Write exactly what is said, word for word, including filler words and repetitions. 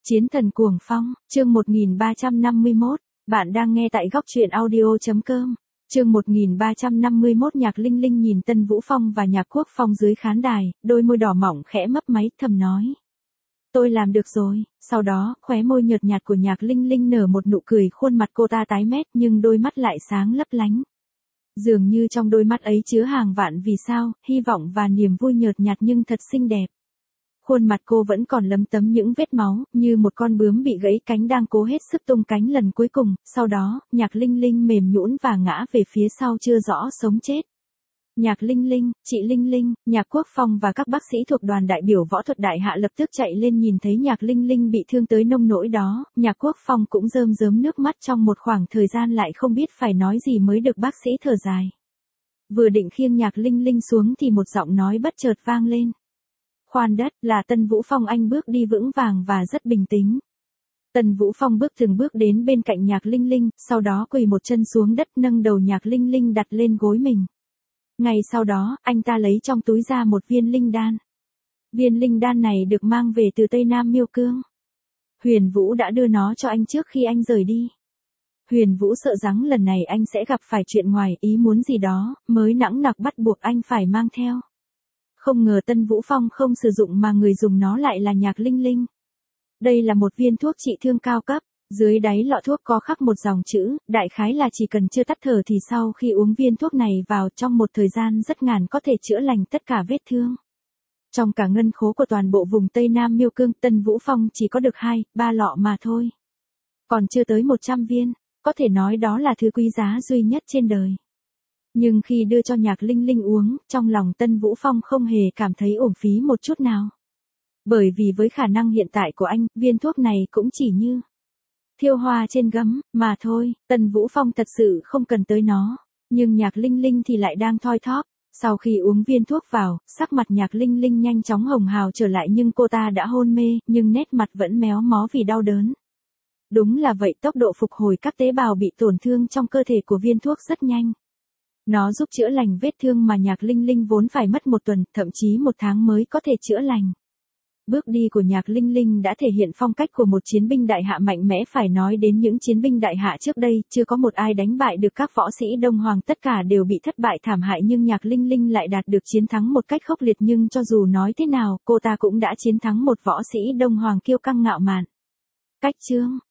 Chiến thần cuồng phong, chương một nghìn ba trăm năm mươi mốt, bạn đang nghe tại góc truyện audio.com. Chương một nghìn ba trăm năm mươi mốt Nhạc Linh Linh nhìn Tân Vũ Phong và Nhạc Quốc Phong dưới khán đài, đôi môi đỏ mỏng khẽ mấp máy thầm nói. Tôi làm được rồi, sau đó, khóe môi nhợt nhạt của Nhạc Linh Linh nở một nụ cười, khuôn mặt cô ta tái mét nhưng đôi mắt lại sáng lấp lánh. Dường như trong đôi mắt ấy chứa hàng vạn vì sao, hy vọng và niềm vui nhợt nhạt nhưng thật xinh đẹp. Khuôn mặt cô vẫn còn lấm tấm những vết máu, như một con bướm bị gãy cánh đang cố hết sức tung cánh lần cuối cùng, sau đó, Nhạc Linh Linh mềm nhũn và ngã về phía sau chưa rõ sống chết. Nhạc Linh Linh, chị Linh Linh, Nhạc Quốc Phong và các bác sĩ thuộc đoàn đại biểu võ thuật đại hạ lập tức chạy lên nhìn thấy Nhạc Linh Linh bị thương tới nông nỗi đó, Nhạc Quốc Phong cũng rơm rớm nước mắt trong một khoảng thời gian lại không biết phải nói gì mới được bác sĩ thở dài. Vừa định khiêng Nhạc Linh Linh xuống thì một giọng nói bất chợt vang lên. Khoan đất, là Tân Vũ Phong. Anh bước đi vững vàng và rất bình tĩnh. Tân Vũ Phong bước từng bước đến bên cạnh Nhạc Linh Linh, sau đó quỳ một chân xuống đất nâng đầu Nhạc Linh Linh đặt lên gối mình. Ngay sau đó, anh ta lấy trong túi ra một viên linh đan. Viên linh đan này được mang về từ Tây Nam Miêu Cương. Huyền Vũ đã đưa nó cho anh trước khi anh rời đi. Huyền Vũ sợ rằng lần này anh sẽ gặp phải chuyện ngoài ý muốn gì đó, mới nẵng nặc bắt buộc anh phải mang theo. Không ngờ Tân Vũ Phong không sử dụng mà người dùng nó lại là Nhạc Linh Linh. Đây là một viên thuốc trị thương cao cấp, dưới đáy lọ thuốc có khắc một dòng chữ, đại khái là chỉ cần chưa tắt thở thì sau khi uống viên thuốc này vào trong một thời gian rất ngắn có thể chữa lành tất cả vết thương. Trong cả ngân khố của toàn bộ vùng Tây Nam Miêu Cương, Tân Vũ Phong chỉ có được hai, ba lọ mà thôi. Còn chưa tới một trăm viên, có thể nói đó là thứ quý giá duy nhất trên đời. Nhưng khi đưa cho Nhạc Linh Linh uống, trong lòng Tân Vũ Phong không hề cảm thấy uổng phí một chút nào. Bởi vì với khả năng hiện tại của anh, viên thuốc này cũng chỉ như thiêu hoa trên gấm, mà thôi, Tân Vũ Phong thật sự không cần tới nó. Nhưng Nhạc Linh Linh thì lại đang thoi thóp. Sau khi uống viên thuốc vào, sắc mặt Nhạc Linh Linh nhanh chóng hồng hào trở lại nhưng cô ta đã hôn mê, nhưng nét mặt vẫn méo mó vì đau đớn. Đúng là vậy, tốc độ phục hồi các tế bào bị tổn thương trong cơ thể của viên thuốc rất nhanh. Nó giúp chữa lành vết thương mà Nhạc Linh Linh vốn phải mất một tuần, thậm chí một tháng mới có thể chữa lành. Bước đi của Nhạc Linh Linh đã thể hiện phong cách của một chiến binh đại hạ mạnh mẽ. Phải nói đến những chiến binh đại hạ trước đây, chưa có một ai đánh bại được các võ sĩ Đông Hoàng, tất cả đều bị thất bại thảm hại nhưng Nhạc Linh Linh lại đạt được chiến thắng một cách khốc liệt, nhưng cho dù nói thế nào, cô ta cũng đã chiến thắng một võ sĩ Đông Hoàng kiêu căng ngạo mạn. Cách chương,